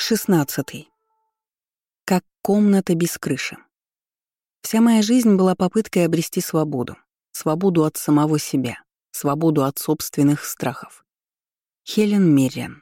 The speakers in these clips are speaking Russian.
16. Как комната без крыши. Вся моя жизнь была попыткой обрести свободу. Свободу от самого себя. Свободу от собственных страхов. Хелен Миррен.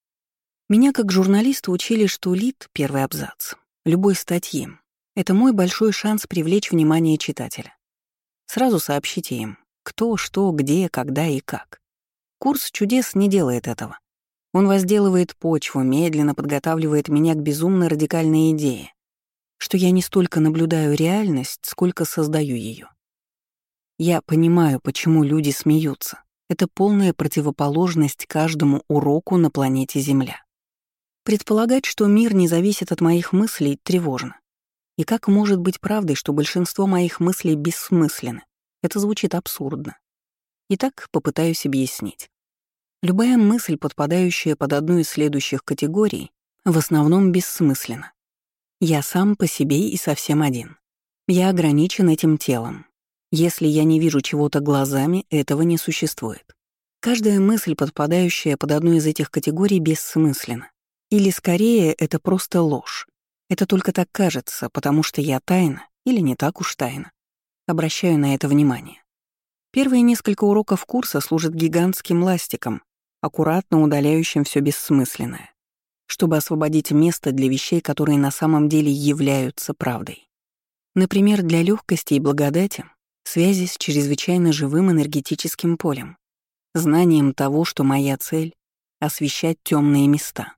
Меня как журналиста учили, что лид, первый абзац, любой статьи — это мой большой шанс привлечь внимание читателя. Сразу сообщите им, кто, что, где, когда и как. Курс чудес не делает этого. Он возделывает почву, медленно подготавливает меня к безумно радикальной идее, что я не столько наблюдаю реальность, сколько создаю ее. Я понимаю, почему люди смеются. Это полная противоположность каждому уроку на планете Земля. Предполагать, что мир не зависит от моих мыслей, тревожно. И как может быть правдой, что большинство моих мыслей бессмысленны? Это звучит абсурдно. Итак, попытаюсь объяснить. Любая мысль, подпадающая под одну из следующих категорий, в основном бессмысленна. Я сам по себе и совсем один. Я ограничен этим телом. Если я не вижу чего-то глазами, этого не существует. Каждая мысль, подпадающая под одну из этих категорий, бессмысленна. Или скорее, это просто ложь. Это только так кажется, потому что я тайно, или не так уж тайно, обращаю на это внимание. Первые несколько уроков курса служат гигантским ластиком, аккуратно удаляющим все бессмысленное, чтобы освободить место для вещей, которые на самом деле являются правдой. Например, для легкости и благодати, связи с чрезвычайно живым энергетическим полем, знанием того, что моя цель — освещать темные места.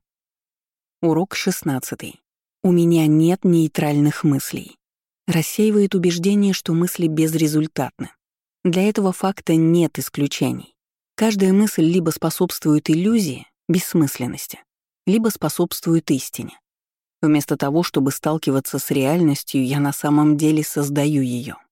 Урок 16. У меня нет нейтральных мыслей. Рассеивает убеждение, что мысли безрезультатны. Для этого факта нет исключений. Каждая мысль либо способствует иллюзии, бессмысленности, либо способствует истине. Вместо того, чтобы сталкиваться с реальностью, я на самом деле создаю ее.